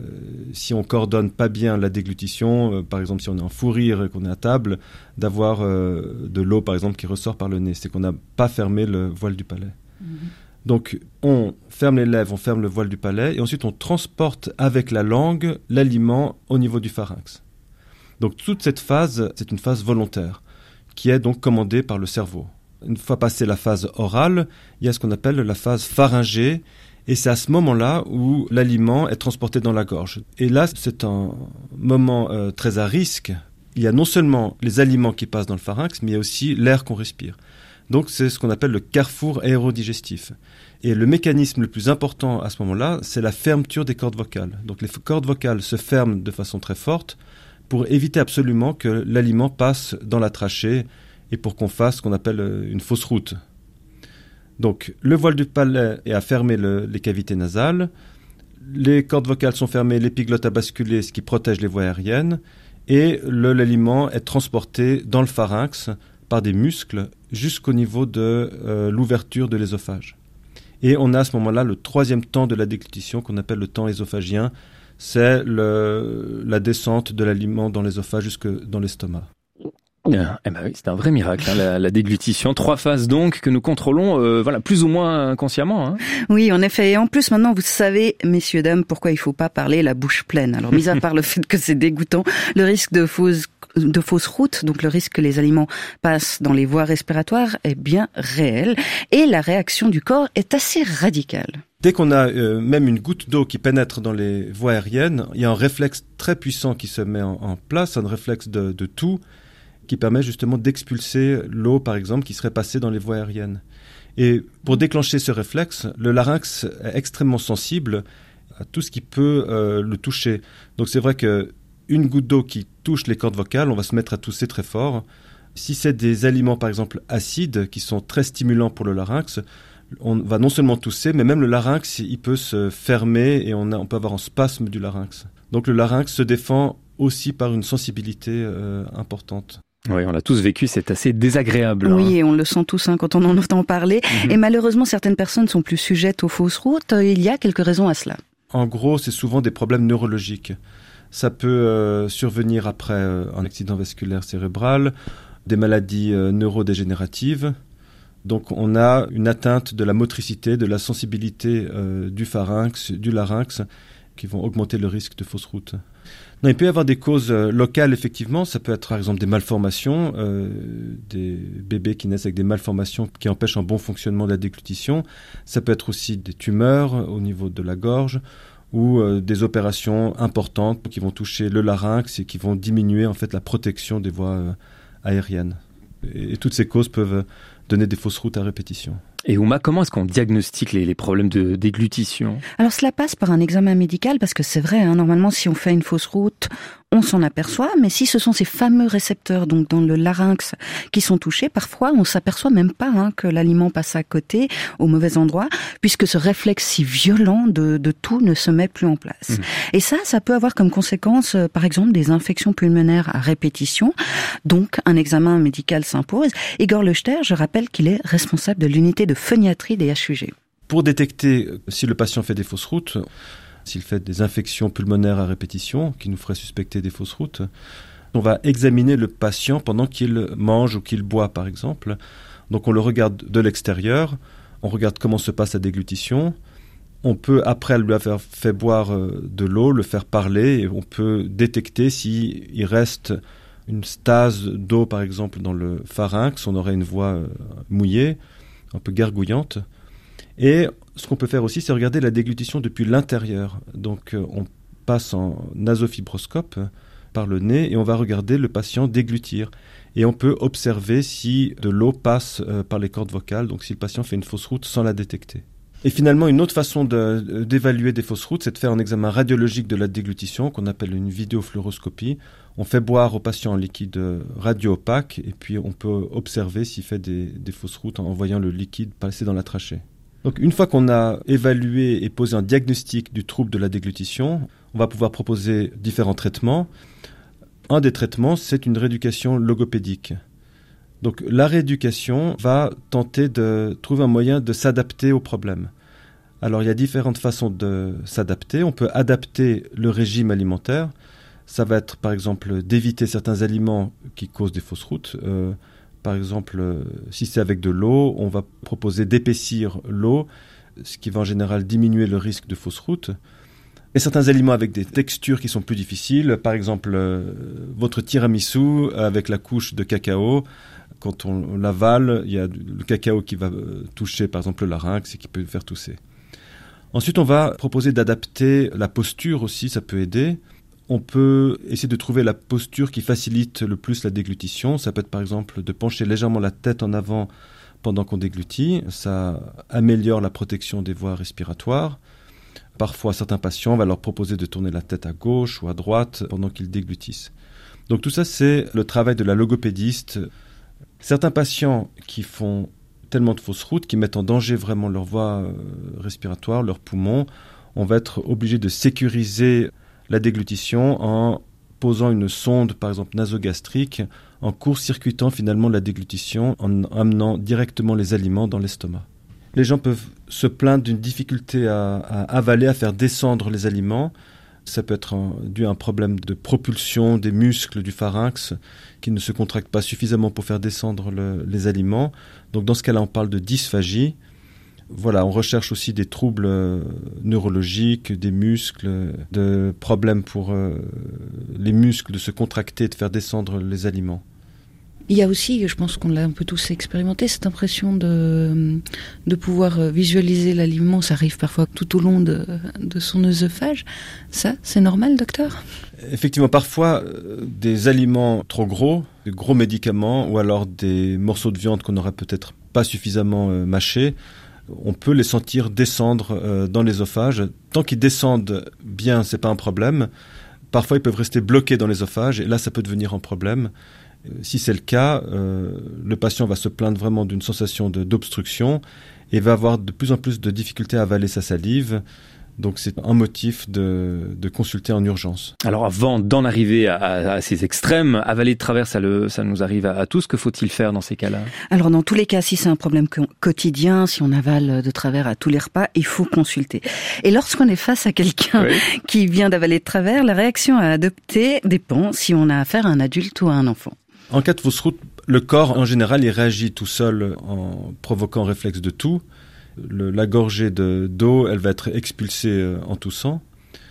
si on coordonne pas bien la déglutition, par exemple si on est en fou rire et qu'on est à table, d'avoir de l'eau par exemple qui ressort par le nez. C'est qu'on n'a pas fermé le voile du palais. Donc on ferme les lèvres, on ferme le voile du palais et ensuite on transporte avec la langue l'aliment au niveau du pharynx. Donc toute cette phase, c'est une phase volontaire qui est donc commandée par le cerveau. Une fois passée la phase orale, il y a ce qu'on appelle la phase pharyngée et c'est à ce moment-là où l'aliment est transporté dans la gorge. Et là, c'est un moment très à risque. Il y a non seulement les aliments qui passent dans le pharynx, mais il y a aussi l'air qu'on respire. Donc c'est ce qu'on appelle le carrefour aérodigestif. Et le mécanisme le plus important à ce moment-là, c'est la fermeture des cordes vocales. Donc les cordes vocales se ferment de façon très forte pour éviter absolument que l'aliment passe dans la trachée et pour qu'on fasse ce qu'on appelle une fausse route. Donc le voile du palais est à fermer les cavités nasales, les cordes vocales sont fermées, l'épiglotte a basculé, ce qui protège les voies aériennes, et l'aliment est transporté dans le pharynx par des muscles jusqu'au niveau de l'ouverture de l'œsophage. Et on a à ce moment-là le 3e temps de la déglutition qu'on appelle le temps œsophagien. C'est la descente de l'aliment dans l'œsophage jusque dans l'estomac. Eh ben oui, c'est un vrai miracle, hein, la déglutition. 3 phases donc que nous contrôlons, plus ou moins inconsciemment. Hein. Oui, en effet. Et en plus, maintenant, vous savez, messieurs, dames, pourquoi il faut pas parler la bouche pleine. Alors, mis à part le fait que c'est dégoûtant, le risque de fausse route, donc le risque que les aliments passent dans les voies respiratoires est bien réel. Et la réaction du corps est assez radicale. Dès qu'on a même une goutte d'eau qui pénètre dans les voies aériennes, il y a un réflexe très puissant qui se met en place, un réflexe de toux qui permet justement d'expulser l'eau, par exemple, qui serait passée dans les voies aériennes. Et pour déclencher ce réflexe, le larynx est extrêmement sensible à tout ce qui peut le toucher. Donc c'est vrai que une goutte d'eau qui touche les cordes vocales, on va se mettre à tousser très fort. Si c'est des aliments, par exemple, acides, qui sont très stimulants pour le larynx, on va non seulement tousser, mais même le larynx, il peut se fermer et on peut avoir un spasme du larynx. Donc le larynx se défend aussi par une sensibilité importante. Oui, on l'a tous vécu, c'est assez désagréable. Oui, et on le sent tous quand on en entend parler. Et malheureusement, certaines personnes sont plus sujettes aux fausses routes. Il y a quelques raisons à cela. En gros, c'est souvent des problèmes neurologiques. Ça peut survenir après un accident vasculaire cérébral, des maladies neurodégénératives. Donc on a une atteinte de la motricité, de la sensibilité du pharynx, du larynx, qui vont augmenter le risque de fausse route. Non, il peut y avoir des causes locales, effectivement. Ça peut être, par exemple, des malformations, des bébés qui naissent avec des malformations qui empêchent un bon fonctionnement de la déglutition. Ça peut être aussi des tumeurs au niveau de la gorge ou des opérations importantes qui vont toucher le larynx et qui vont diminuer en fait la protection des voies aériennes. Et toutes ces causes peuvent donner des fausses routes à répétition. Et Ouma, comment est-ce qu'on diagnostique les problèmes de déglutition ? Alors cela passe par un examen médical parce que c'est vrai, normalement si on fait une fausse route, on s'en aperçoit, mais si ce sont ces fameux récepteurs donc dans le larynx qui sont touchés, parfois on s'aperçoit même pas que l'aliment passe à côté, au mauvais endroit, puisque ce réflexe si violent de tout ne se met plus en place. Et ça peut avoir comme conséquence, par exemple, des infections pulmonaires à répétition. Donc un examen médical s'impose. Igor Lechter, je rappelle qu'il est responsable de l'unité de phoniatrie des HUG. Pour détecter si le patient fait des fausses routes, s'il fait des infections pulmonaires à répétition, qui nous feraient suspecter des fausses routes, on va examiner le patient pendant qu'il mange ou qu'il boit, par exemple. Donc on le regarde de l'extérieur, on regarde comment se passe la déglutition. On peut, après lui avoir fait boire de l'eau, le faire parler, et on peut détecter s'il reste une stase d'eau, par exemple, dans le pharynx. On aurait une voix mouillée, un peu gargouillante. Et ce qu'on peut faire aussi, c'est regarder la déglutition depuis l'intérieur. Donc on passe en nasofibroscope par le nez et on va regarder le patient déglutir. Et on peut observer si de l'eau passe par les cordes vocales, donc si le patient fait une fausse route sans la détecter. Et finalement, une autre façon d'évaluer des fausses routes, c'est de faire un examen radiologique de la déglutition qu'on appelle une vidéofluoroscopie. On fait boire au patient un liquide radio-opaque et puis on peut observer s'il fait des fausses routes en voyant le liquide passer dans la trachée. Donc une fois qu'on a évalué et posé un diagnostic du trouble de la déglutition, on va pouvoir proposer différents traitements. Un des traitements, c'est une rééducation logopédique. Donc la rééducation va tenter de trouver un moyen de s'adapter au problème. Alors il y a différentes façons de s'adapter. On peut adapter le régime alimentaire. Ça va être par exemple d'éviter certains aliments qui causent des fausses routes. Par exemple, si c'est avec de l'eau, on va proposer d'épaissir l'eau, ce qui va en général diminuer le risque de fausse route. Et certains aliments avec des textures qui sont plus difficiles, par exemple votre tiramisu avec la couche de cacao, quand on l'avale, il y a le cacao qui va toucher par exemple le larynx et qui peut faire tousser. Ensuite, on va proposer d'adapter la posture aussi, ça peut aider. On peut essayer de trouver la posture qui facilite le plus la déglutition. Ça peut être par exemple de pencher légèrement la tête en avant pendant qu'on déglutit. Ça améliore la protection des voies respiratoires. Parfois, certains patients, on va leur proposer de tourner la tête à gauche ou à droite pendant qu'ils déglutissent. Donc tout ça, c'est le travail de la logopédiste. Certains patients qui font tellement de fausses routes, qui mettent en danger vraiment leur voie respiratoire, leurs poumons, on va être obligé de sécuriser la déglutition en posant une sonde, par exemple nasogastrique, en court-circuitant finalement la déglutition, en amenant directement les aliments dans l'estomac. Les gens peuvent se plaindre d'une difficulté à avaler, à faire descendre les aliments. Ça peut être dû à un problème de propulsion des muscles du pharynx qui ne se contractent pas suffisamment pour faire descendre les aliments. Donc dans ce cas-là, on parle de dysphagie. Voilà, on recherche aussi des troubles neurologiques, des muscles, de problèmes pour les muscles de se contracter et de faire descendre les aliments. Il y a aussi, je pense qu'on l'a un peu tous expérimenté, cette impression de pouvoir visualiser l'aliment. Ça arrive parfois tout au long de son œsophage. Ça, c'est normal, docteur ? Effectivement, parfois, des aliments trop gros, de gros médicaments, ou alors des morceaux de viande qu'on n'aurait peut-être pas suffisamment mâchés, on peut les sentir descendre dans l'œsophage. Tant qu'ils descendent bien, c'est pas un problème. Parfois, ils peuvent rester bloqués dans l'œsophage et là, ça peut devenir un problème. Si c'est le cas, le patient va se plaindre vraiment d'une sensation d'obstruction et va avoir de plus en plus de difficultés à avaler sa salive. Donc c'est un motif de consulter en urgence. Alors avant d'en arriver à ces extrêmes, avaler de travers, ça nous arrive à tous. Que faut-il faire dans ces cas-là ? Alors dans tous les cas, si c'est un problème quotidien, si on avale de travers à tous les repas, il faut consulter. Et lorsqu'on est face à quelqu'un qui vient d'avaler de travers, la réaction à adopter dépend si on a affaire à un adulte ou à un enfant. En cas de fausse route, le corps en général il réagit tout seul en provoquant un réflexe de toux. La gorgée d'eau, elle va être expulsée en toussant.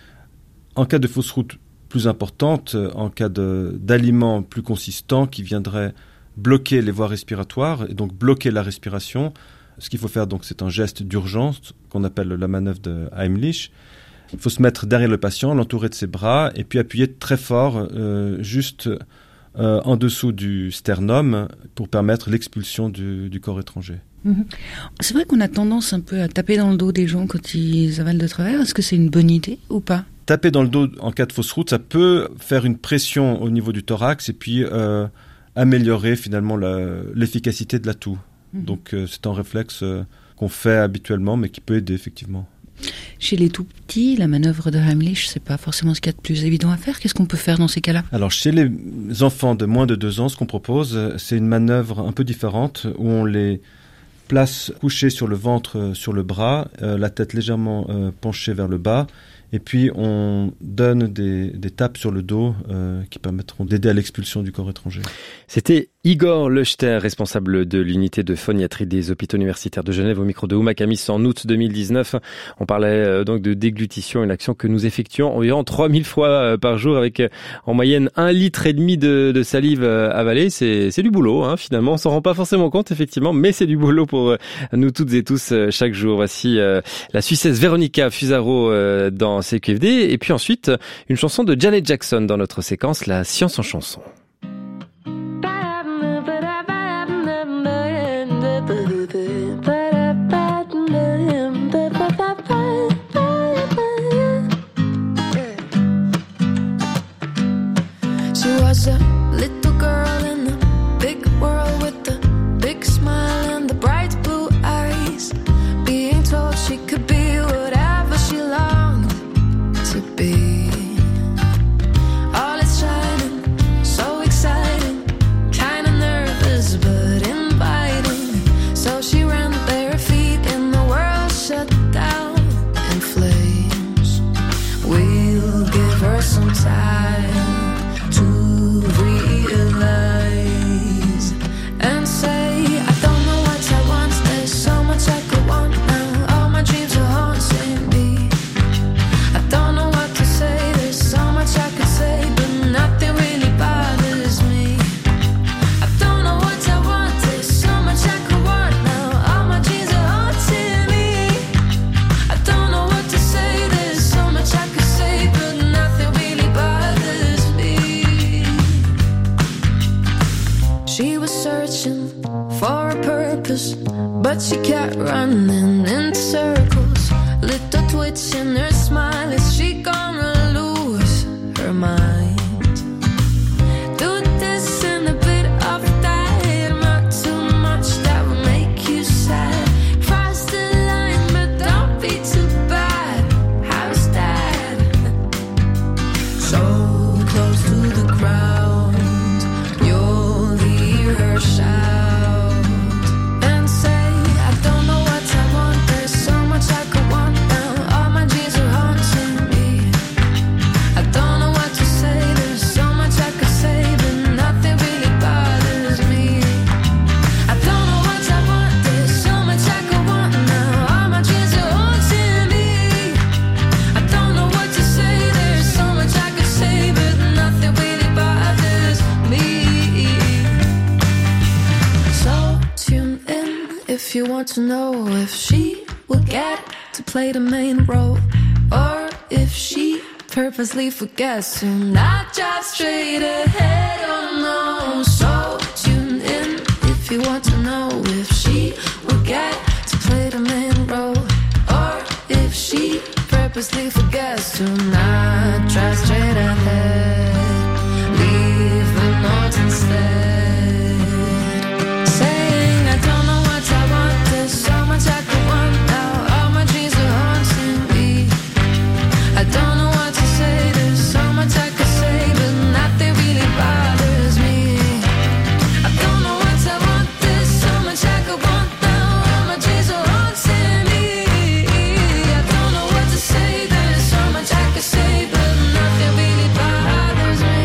En cas de fausse route plus importante, en cas d'aliments plus consistants qui viendraient bloquer les voies respiratoires et donc bloquer la respiration, ce qu'il faut faire donc c'est un geste d'urgence qu'on appelle la manœuvre de Heimlich. Il faut se mettre derrière le patient, l'entourer de ses bras et puis appuyer très fort juste en dessous du sternum pour permettre l'expulsion du corps étranger. C'est vrai qu'on a tendance un peu à taper dans le dos des gens quand ils avalent de travers. Est-ce que c'est une bonne idée ou pas ? Taper dans le dos en cas de fausse route, ça peut faire une pression au niveau du thorax et puis améliorer finalement l'efficacité de la toux. Donc c'est un réflexe qu'on fait habituellement mais qui peut aider effectivement. Chez les tout petits, la manœuvre de Heimlich, c'est pas forcément ce qu'il y a de plus évident à faire. Qu'est-ce qu'on peut faire dans ces cas-là ? Alors, chez les enfants de moins de 2 ans, ce qu'on propose, c'est une manœuvre un peu différente où on les place couchés sur le ventre, sur le bras, la tête légèrement penchée vers le bas. Et puis, on donne des tapes sur le dos qui permettront d'aider à l'expulsion du corps étranger. C'était Igor Lechter, responsable de l'unité de phoniatrie des hôpitaux universitaires de Genève, au micro de Ouma Kamis en août 2019. On parlait donc de déglutition, une action que nous effectuons environ 3000 fois par jour avec en moyenne 1,5 litre de salive avalée. C'est du boulot, hein, finalement. On s'en rend pas forcément compte, effectivement, mais c'est du boulot pour nous toutes et tous chaque jour. Voici la Suissesse Véronica Fusaro dans CQFD. Et puis ensuite, une chanson de Janet Jackson dans notre séquence La Science en chanson. She was a little girl in the big world with the big smile and the bright blue eyes, being told she could be whatever she longed to be. All is shining, so exciting, kinda nervous but inviting. So she ran bare feet and the world shut down in flames. We'll give her some time to realize and say, I don't know what I want, there's so much I could want now. All my dreams are haunting me. I don't know what to say, there's so much I could say, but nothing really bothers me. I don't know what I want, there's so much I could want now. All my dreams are haunting me. I don't know what to say, there's so much I could say, but nothing really bothers me. She was searching for a purpose, but she kept running in circles. Little twitch in her smile, is she gonna lose her mind? Do this and a bit of that, not too much that will make you sad. Cross the line, but don't be too bad. How's that? So close to the ground, you'll hear her shout and say, I don't know what I want, there's so much I could want now. All my dreams are haunting me. I don't know what to say, there's so much I could say, but nothing really bothers me. I don't know what I want, there's so much I could want now. All my dreams are haunting me. I don't know what to say, there's so much I could say, but nothing really bothers me. So tune in if you want to know if she will get to play the main role, or if she purposely forgets to not drive straight ahead. Oh no. So tune in if you want to know if she will get to play the main purposely forgets to not try straight ahead. Leave a note instead, saying I don't know what I want. There's so much I could want now. All my dreams are haunting me. I don't know what to say. There's so much I could say, but nothing really bothers me. I don't know what I want. There's so much I could want now. All my dreams are haunting me. I don't know what to say. There's so much I could say, but nothing really bothers me.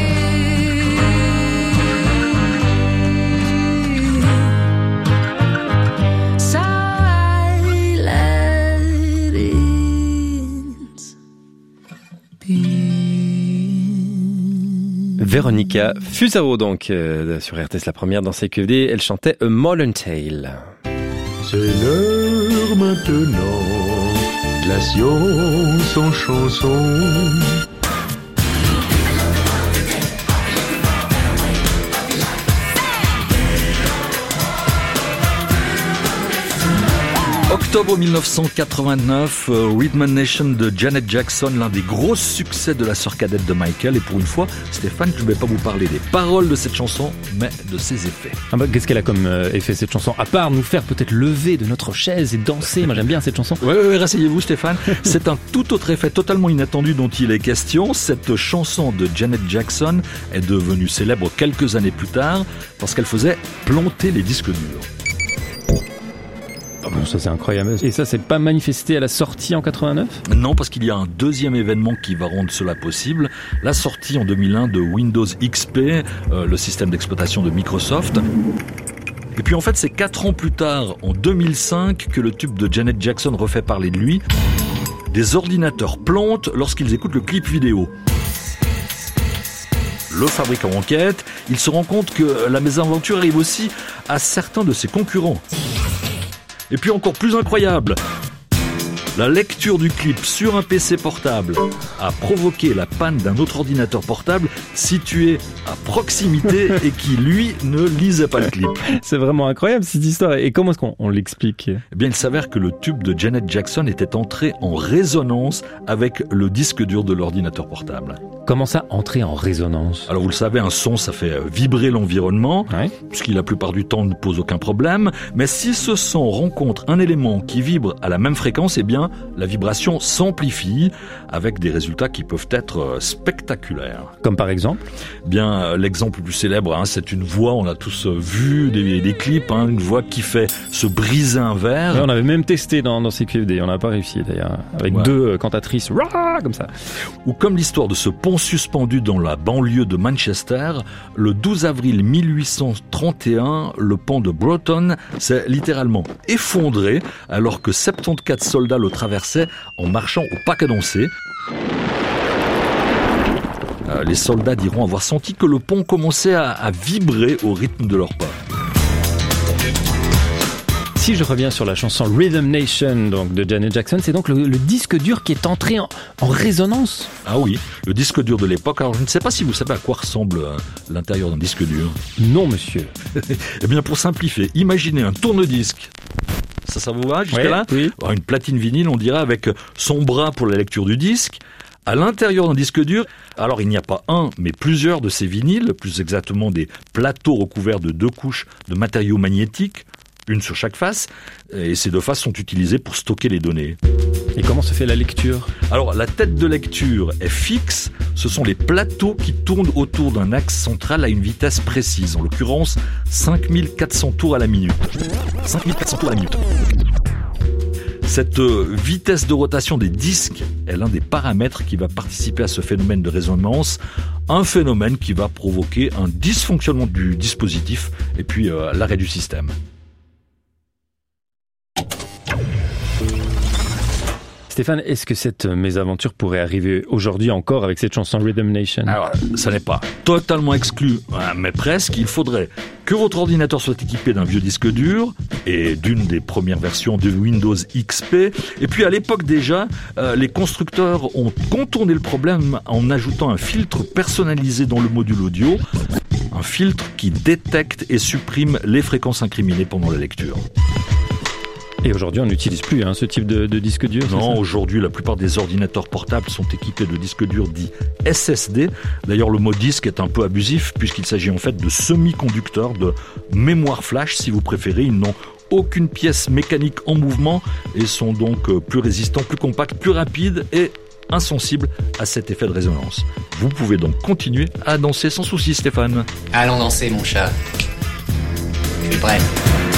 So I let it be. Véronica Fusaro, donc, sur RTS La Première dans CQFD, elle chantait A Modern Tale. C'est l'heure maintenant de la science en chanson. Octobre 1989, Rhythm Nation de Janet Jackson, l'un des gros succès de la sœur cadette de Michael. Et pour une fois, Stéphane, je ne vais pas vous parler des paroles de cette chanson, mais de ses effets. Ah bah, qu'est-ce qu'elle a comme effet cette chanson? À part nous faire peut-être lever de notre chaise et danser. Moi j'aime bien cette chanson. Oui, rasseyez-vous Stéphane. C'est un tout autre effet totalement inattendu dont il est question. Cette chanson de Janet Jackson est devenue célèbre quelques années plus tard parce qu'elle faisait planter les disques durs. Oh bon, ça c'est incroyable. Et ça c'est pas manifesté à la sortie en 89? Non, parce qu'il y a un deuxième événement qui va rendre cela possible. La sortie en 2001 de Windows XP, le système d'exploitation de Microsoft. Et puis en fait c'est 4 ans plus tard, en 2005, que le tube de Janet Jackson refait parler de lui. Des ordinateurs plantent lorsqu'ils écoutent le clip vidéo. Le fabricant enquête, il se rend compte que la mésaventure arrive aussi à certains de ses concurrents. Et puis encore plus incroyable, la lecture du clip sur un PC portable a provoqué la panne d'un autre ordinateur portable situé à proximité et qui, lui, ne lisait pas le clip. C'est vraiment incroyable cette histoire. Et comment est-ce qu'on l'explique? Eh bien, il s'avère que le tube de Janet Jackson était entré en résonance avec le disque dur de l'ordinateur portable. Comment ça, entrer en résonance? Alors vous le savez, un son, ça fait vibrer l'environnement, ouais, ce qui la plupart du temps ne pose aucun problème. Mais si ce son rencontre un élément qui vibre à la même fréquence, eh bien, la vibration s'amplifie avec des résultats qui peuvent être spectaculaires. Comme par exemple? Bien, l'exemple le plus célèbre, c'est une voix, on a tous vu des clips, une voix qui fait se briser un verre. Ouais, on avait même testé dans CQFD, on n'a pas réussi d'ailleurs, avec deux cantatrices, comme ça. Ou comme l'histoire de ce pont suspendu dans la banlieue de Manchester, le 12 avril 1831, le pont de Broughton s'est littéralement effondré alors que 74 soldats le traversaient en marchant au pas cadencé. Les soldats diront avoir senti que le pont commençait à vibrer au rythme de leurs pas. Si je reviens sur la chanson Rhythm Nation donc de Janet Jackson, c'est donc le disque dur qui est entré en résonance. Ah oui, le disque dur de l'époque. Alors je ne sais pas si vous savez à quoi ressemble l'intérieur d'un disque dur. Non monsieur. Eh bien pour simplifier, imaginez un tourne-disque. Ça vous va jusque-là? Oui. Alors, une platine vinyle, on dirait, avec son bras pour la lecture du disque. À l'intérieur d'un disque dur, alors il n'y a pas un, mais plusieurs de ces vinyles, plus exactement des plateaux recouverts de 2 couches de matériaux magnétiques, une sur chaque face, et ces 2 faces sont utilisées pour stocker les données. Et comment se fait la lecture? Alors la tête de lecture est fixe, ce sont les plateaux qui tournent autour d'un axe central à une vitesse précise, en l'occurrence 5400 tours à la minute. 5400 tours à la minute. Cette vitesse de rotation des disques est l'un des paramètres qui va participer à ce phénomène de résonance, un phénomène qui va provoquer un dysfonctionnement du dispositif et puis l'arrêt du système. Stéphane, est-ce que cette mésaventure pourrait arriver aujourd'hui encore avec cette chanson Rhythm Nation? Alors, ça n'est pas totalement exclu, mais presque. Il faudrait que votre ordinateur soit équipé d'un vieux disque dur et d'une des premières versions de Windows XP. Et puis à l'époque déjà, les constructeurs ont contourné le problème en ajoutant un filtre personnalisé dans le module audio. Un filtre qui détecte et supprime les fréquences incriminées pendant la lecture. Et aujourd'hui, on n'utilise plus ce type de disque dur. Non, aujourd'hui, la plupart des ordinateurs portables sont équipés de disques durs dits SSD. D'ailleurs, le mot disque est un peu abusif puisqu'il s'agit en fait de semi-conducteurs, de mémoire flash si vous préférez. Ils n'ont aucune pièce mécanique en mouvement et sont donc plus résistants, plus compacts, plus rapides et insensibles à cet effet de résonance. Vous pouvez donc continuer à danser sans souci, Stéphane. Allons danser, mon chat. Je suis prêt.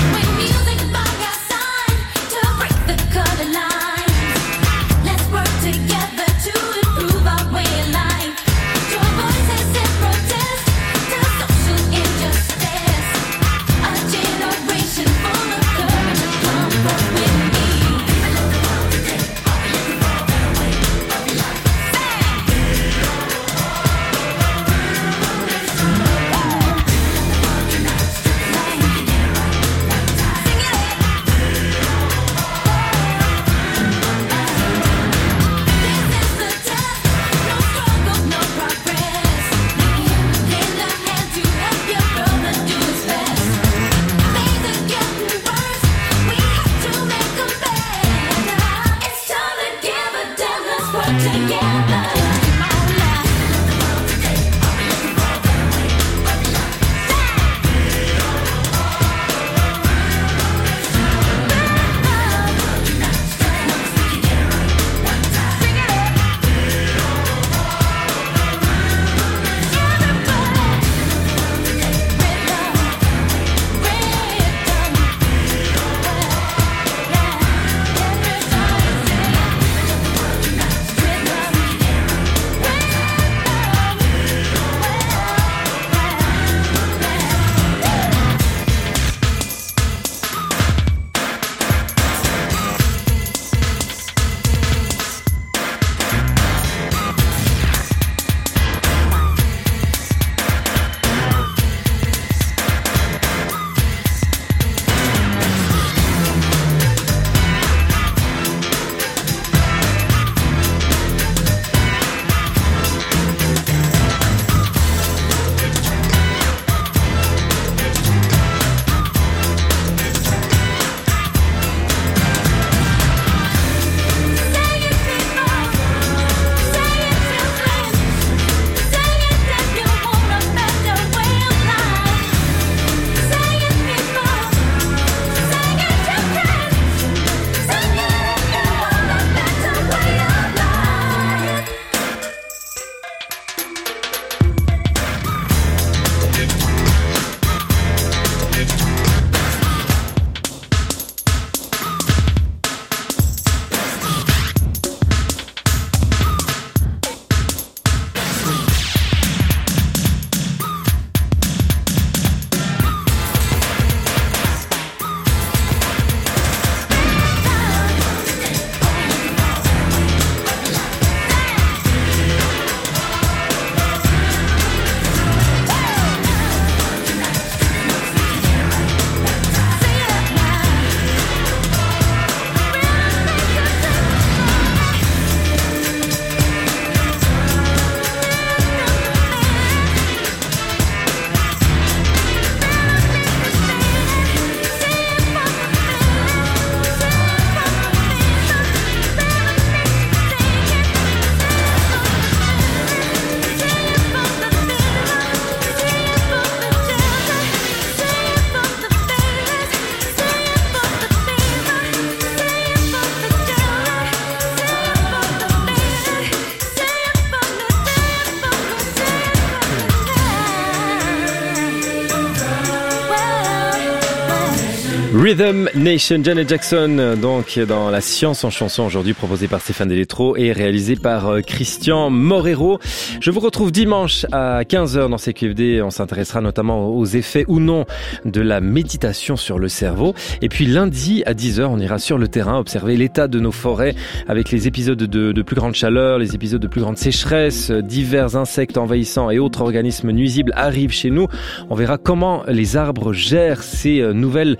Rhythm Nation, Janet Jackson, donc dans la science en chanson aujourd'hui, proposée par Stéphane Deletro et réalisée par Christian Morero. Je vous retrouve dimanche à 15h dans CQFD. On s'intéressera notamment aux effets ou non de la méditation sur le cerveau. Et puis lundi à 10h, on ira sur le terrain observer l'état de nos forêts avec les épisodes de plus grande chaleur, les épisodes de plus grande sécheresse, divers insectes envahissants et autres organismes nuisibles arrivent chez nous. On verra comment les arbres gèrent ces nouvelles menaces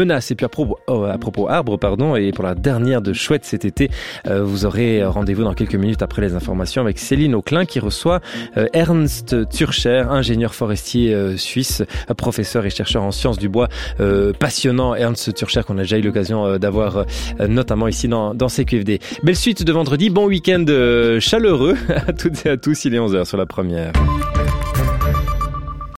menaces. Et puis à propos arbres, et pour la dernière de Chouette cet été, vous aurez rendez-vous dans quelques minutes après les informations avec Céline Auclin qui reçoit Ernst Zürcher, ingénieur forestier suisse, professeur et chercheur en sciences du bois, passionnant. Ernst Zürcher qu'on a déjà eu l'occasion d'avoir notamment ici dans CQFD. Belle suite de vendredi, bon week-end chaleureux à toutes et à tous, il est 11h sur la première.